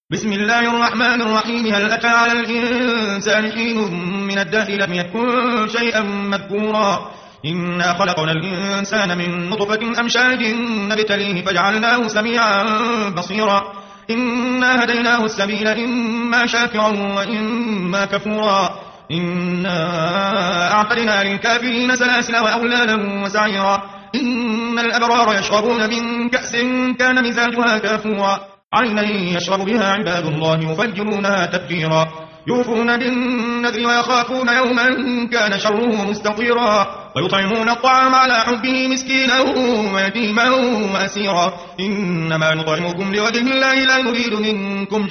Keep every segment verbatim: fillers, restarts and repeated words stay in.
بسم الله الرحمن الرحيم. هل أتى على الإنسان حين من الدهر لم يكن شيئا مذكورا إنا خلقنا الإنسان من نطفة أمشاج نبتليه فجعلناه سميعا بصيرا إنا هديناه السبيل إما شاكرا وإما كفورا إنا أعتدنا للكافرين سلاسل وأغلالا وسعيرا إن الأبرار يشربون من كأس كان مزاجها كافورا عينا يشرب بها عباد الله يفجرونها تفجيرا يوفون بالنذر ويخافون يوما كان شره مستطيرا ويطعمون الطعام على حبه مسكينا ويتيما وأسيرا إنما نطعمكم لوجه الله لا نريد منكم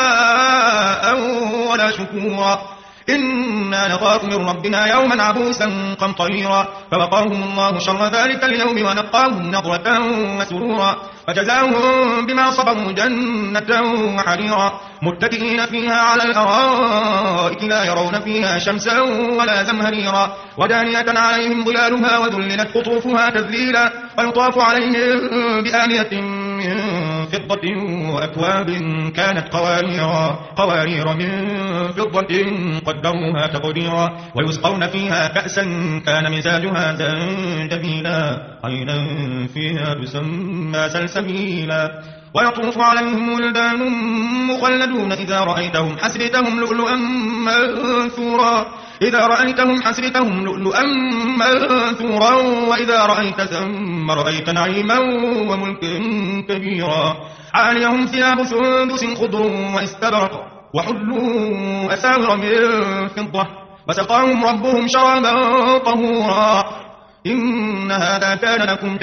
جزاء ولا شكورا إنا نخاف من ربنا يوما عبوسا قمطريرا فوقاهم الله شر ذلك اليوم ونقاهم نضرة وسرورا فجزاهم بما صبروا جنة وحريرا متكئين فيها على الأرائك لا يرون فيها شمسا ولا زمهريرا ودانية عليهم ظلالها وذللت قطوفها تذليلا ويطاف عليهم بآنية من فضة وأكواب كانت قواريرا قوارير من فضة قدروها تقديرا ويسقون فيها كأسا كان مزاجها زنجبيلا عينا فيها تسمى سلسبيلا ويطوف عليهم ولدان مخلدون إذا رأيتهم حسبتهم لؤلؤا منثورا إذا رأيتهم حسبتهم لؤلؤا منثورا وإذا رأيت ثم رأيت نعيما وملكا كبيرا عاليهم ثياب سندس خضر واستبرق وحلوا أساور من فضة وسقاهم ربهم شرابا طهورا إن هذا كان لكم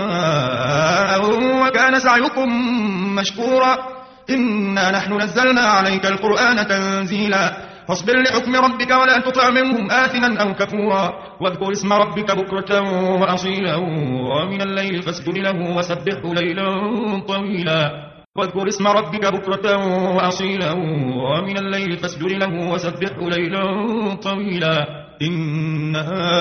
جزاء وكان سعيكم مشكورا إنا نحن نزلنا عليك القرآن تنزيلا فاصبر لحكم ربك ولا تطع منهم آثما أو كفورا واذكر اسم ربك بكرة وأصيلا ومن الليل فاسجد له وسبحه ليلا طويلا واذكر اسم ربك بكرة وأصيلا ومن الليل فاسجد له وسبحه ليلا طويلا إن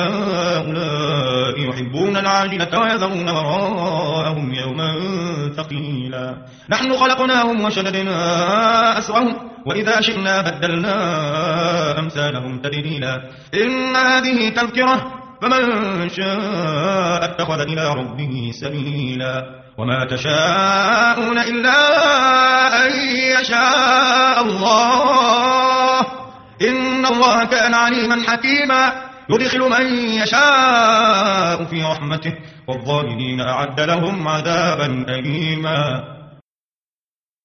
هؤلاء يحبون العاجلة ويذرون وراءهم يوما ثقيلا نحن خلقناهم وشددنا أسرهم وإذا شئنا بدلنا أمثالهم تبديلا إن هذه تذكرة فمن شاء اتخذ إلى ربه سبيلا وما تشاءون إلا أن يشاء الله إن الله كان عليما حكيما يدخل من يشاء في رحمته والظالمين أعد لهم عذابا أليما.